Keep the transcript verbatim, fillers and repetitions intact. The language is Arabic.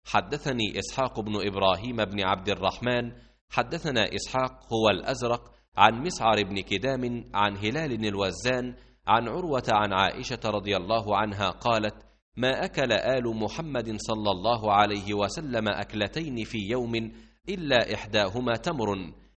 حدثني إسحاق بن إبراهيم بن عبد الرحمن حدثنا إسحاق هو الأزرق عن مسعر بن كدام عن هلال الوزان عن عروة عن عائشة رضي الله عنها قالت: ما أكل آل محمد صلى الله عليه وسلم أكلتين في يوم إلا إحداهما تمر،